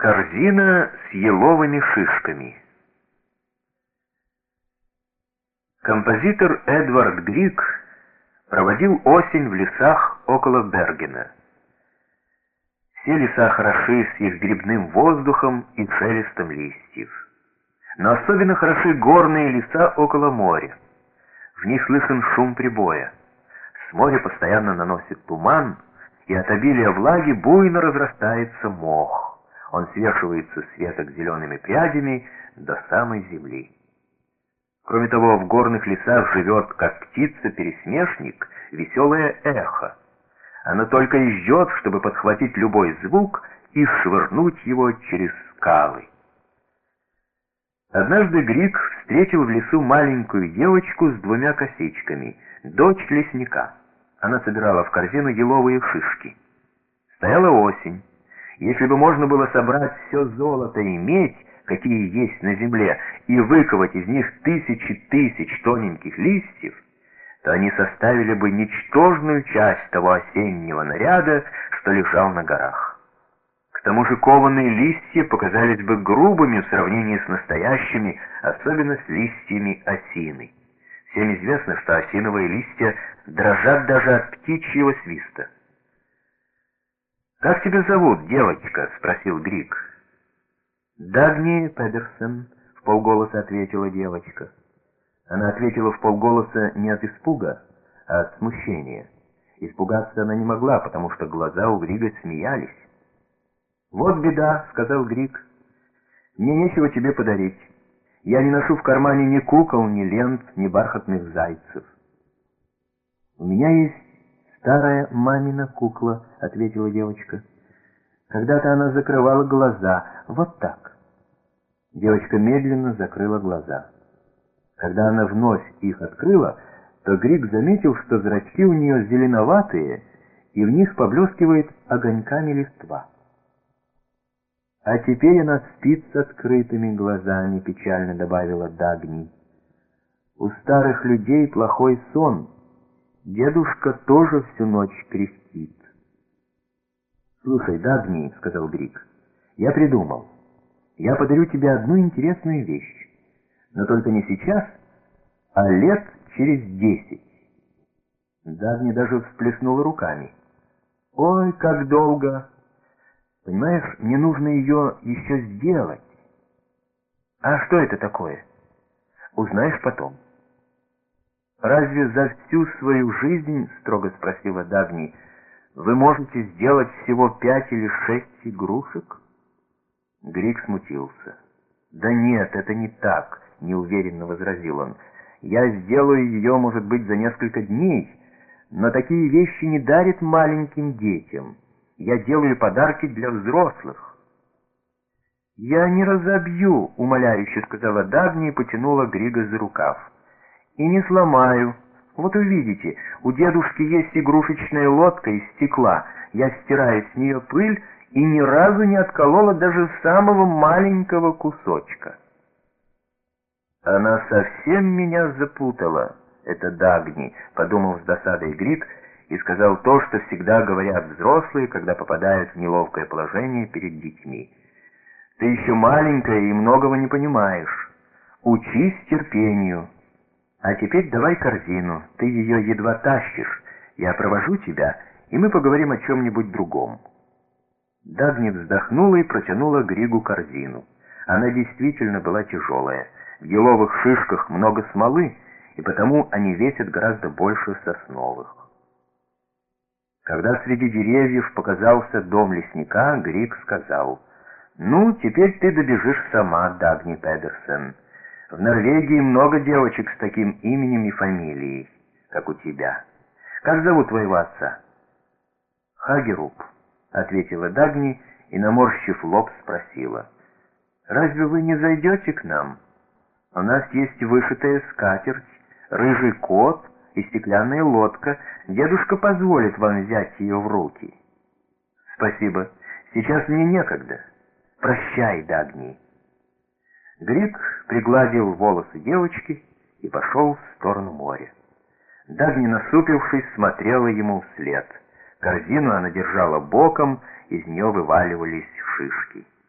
Корзина с еловыми шишками. Композитор Эдвард Григ проводил осень в лесах около Бергена. Все леса хороши с их грибным воздухом и шелестом листьев. Но особенно хороши горные леса около моря. В них слышен шум прибоя. С моря постоянно наносит туман, и от обилия влаги буйно разрастается мох. Он свешивается с веток зелеными прядями до самой земли. Кроме того, в горных лесах живет, как птица-пересмешник, веселое эхо. Оно только и ждет, чтобы подхватить любой звук и швырнуть его через скалы. Однажды Григ встретил в лесу маленькую девочку с двумя косичками, дочь лесника. Она собирала в корзину еловые шишки. Стояла осень. Если бы можно было собрать все золото и медь, какие есть на земле, и выковать из них тысячи тысяч тоненьких листьев, то они составили бы ничтожную часть того осеннего наряда, что лежал на горах. К тому же кованые листья показались бы грубыми в сравнении с настоящими, особенно с листьями осины. Всем известно, что осиновые листья дрожат даже от птичьего свиста. «Как тебя зовут, девочка?» — спросил Григ. «Дагни Педерсон», — вполголоса ответила девочка. Она ответила вполголоса не от испуга, а от смущения. Испугаться она не могла, потому что глаза у Грига смеялись. «Вот беда», — сказал Григ. «Мне нечего тебе подарить. Я не ношу в кармане ни кукол, ни лент, ни бархатных зайцев». «У меня есть старая мамина кукла», — ответила девочка. «Когда-то она закрывала глаза, вот так». Девочка медленно закрыла глаза. Когда она вновь их открыла, то Григ заметил, что зрачки у нее зеленоватые, и в них поблескивает огоньками листва. «А теперь она спит с открытыми глазами», — печально добавила Дагни. «У старых людей плохой сон. Дедушка тоже всю ночь кряхтит». «Слушай, Дагни», — сказал Григ, — «я придумал. Я подарю тебе одну интересную вещь. Но только не сейчас, а лет через 10. Дагни даже всплеснула руками. «Ой, как долго! Понимаешь, мне нужно ее еще сделать». «А что это такое?» «Узнаешь потом». «Разве за всю свою жизнь, — строго спросила Дагни, — вы можете сделать всего 5 или 6 игрушек?» Григ смутился. «Да нет, это не так», — неуверенно возразил он. «Я сделаю ее, может быть, за несколько дней, но такие вещи не дарят маленьким детям. Я делаю подарки для взрослых». «Я не разобью», — умоляюще сказала Дагни и потянула Грига за рукав. «И не сломаю. Вот увидите, у дедушки есть игрушечная лодка из стекла. Я стираю с нее пыль и ни разу не отколола даже самого маленького кусочка». «Она совсем меня запутала, эта Дагни», — подумал с досадой Григ и сказал то, что всегда говорят взрослые, когда попадают в неловкое положение перед детьми. «Ты еще маленькая и многого не понимаешь. Учись терпению. А теперь давай корзину, ты ее едва тащишь. Я провожу тебя, и мы поговорим о чем-нибудь другом». Дагни вздохнула и протянула Григу корзину. Она действительно была тяжелая. В еловых шишках много смолы, и потому они весят гораздо больше сосновых. Когда среди деревьев показался дом лесника, Григ сказал: «Ну, теперь ты добежишь сама, Дагни Педерсон. В Норвегии много девочек с таким именем и фамилией, как у тебя. Как зовут твоего отца?» «Хагеруп», — ответила Дагни и, наморщив лоб, спросила: «Разве вы не зайдете к нам? У нас есть вышитая скатерть, рыжий кот и стеклянная лодка. Дедушка позволит вам взять ее в руки». «Спасибо. Сейчас мне некогда. Прощай, Дагни». Григ пригладил волосы девочки и пошел в сторону моря. Дагни, насупившись, смотрела ему вслед. Корзину она держала боком, из нее вываливались шишки.